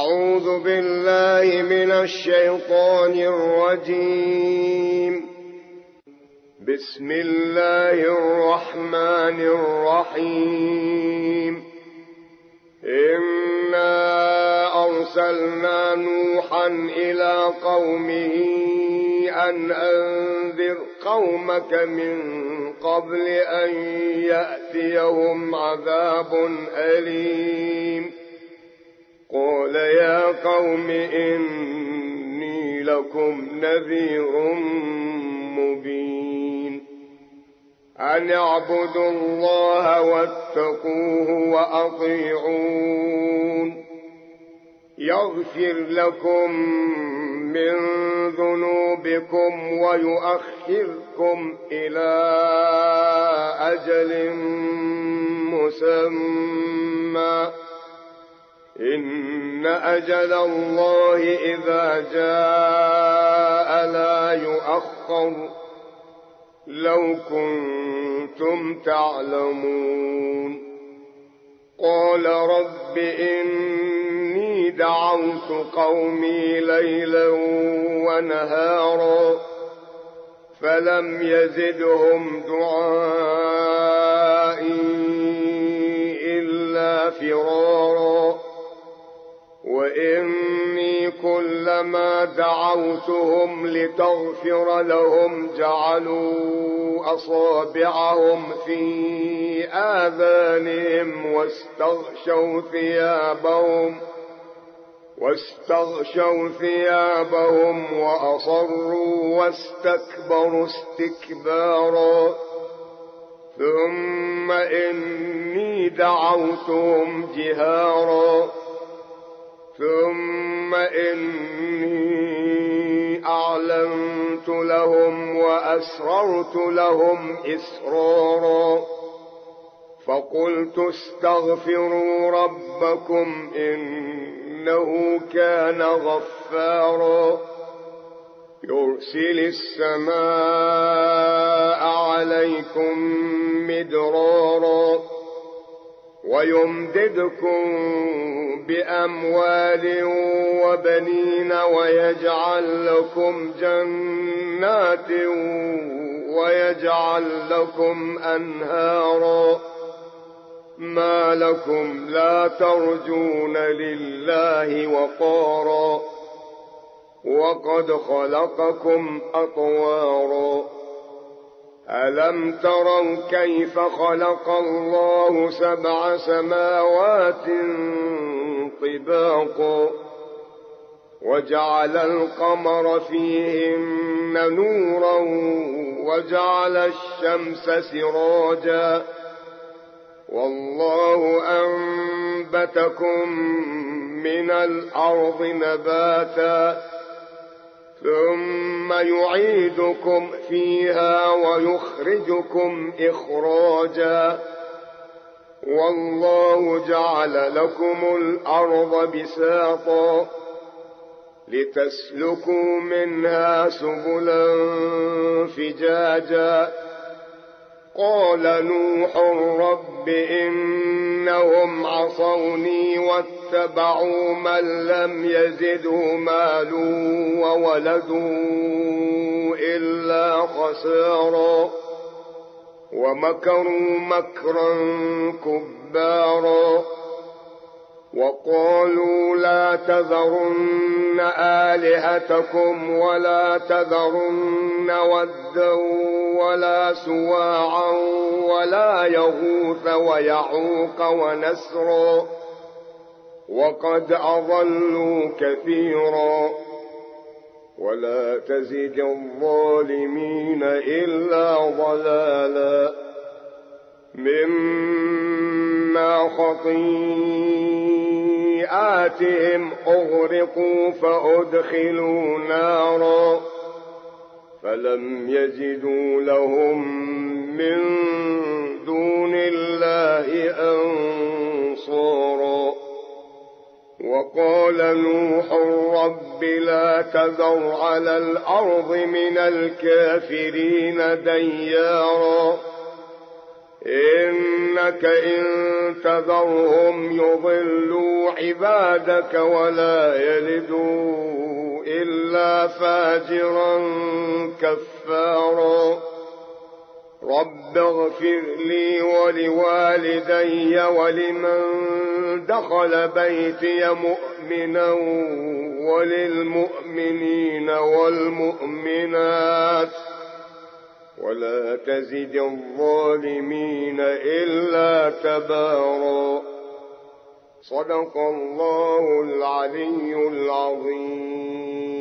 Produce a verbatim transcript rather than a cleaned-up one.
أعوذ بالله من الشيطان الرجيم. بسم الله الرحمن الرحيم. إنا أرسلنا نوحا إلى قومه أن أنذر قومك من قبل أن يأتيهم عذاب أليم. قال يا قوم إني لكم نذير مبين أن اعبدوا الله واتقوه وأطيعون يغفر لكم من ذنوبكم ويؤخركم إلى أجل مسمى إن أجل الله إذا جاء لا يؤخر لو كنتم تعلمون. قال رب إني دعوت قومي ليلا ونهارا فلم يزدهم دعائي إلا فرارا وإني كلما دعوتهم لتغفر لهم جعلوا أصابعهم في آذانهم واستغشوا ثيابهم واستغشوا ثيابهم وأصروا واستكبروا استكبارا ثم إني دعوتهم جهارا ثم إني أعلنت لهم وأسررت لهم إسرارا فقلت استغفروا ربكم إنه كان غفارا يرسل السماء عليكم مدرارا ويمددكم بأموال وبنين ويجعل لكم جنات ويجعل لكم أنهارا ما لكم لا ترجون لله وقارا وقد خلقكم أطوارا ألم تروا كيف خلق الله سبع سماوات طباقا وجعل القمر فيهن نورا وجعل الشمس سراجا والله أنبتكم من الأرض نباتا ثم يعيدكم فيها ويخرجكم إخراجا والله جعل لكم الأرض بساطا لتسلكوا منها سبلا فجاجا قال نوح رب إنهم عصوني واتبعوا من لم يزده ماله وولده إلا خسارا ومكروا مكرا كبارا وقالوا لا تذرن آلهتكم ولا تذرن ودا ولا سواعا ولا يغوث ويعوق ونسرا وقد أضلوا كثيرا ولا تزد الظالمين إلا ضلالا مما خطيئاتهم أغرقوا فأدخلوا نارا فلم يجدوا لهم من دون الله أنصارا وقال نوح رب لا تذر على الأرض من الكافرين ديارا إنك إن تذرهم يضلوا عبادك ولا يلدوا إلا فاجرا كفارا رب اغفر لي ولوالدي ولمن دخل بيتي مؤمنا وللمؤمنين والمؤمنات ولا تزد الظالمين إلا تبارا صدق الله العلي العظيم.